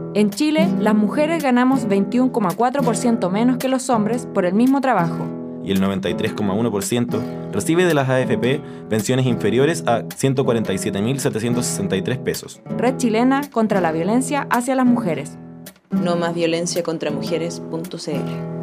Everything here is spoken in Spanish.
En Chile, las mujeres ganamos 21,4% menos que los hombres por el mismo trabajo. Y el 93,1% recibe de las AFP pensiones inferiores a 147.763 pesos. Red Chilena contra la Violencia hacia las Mujeres. No más violencia contra mujeres.cl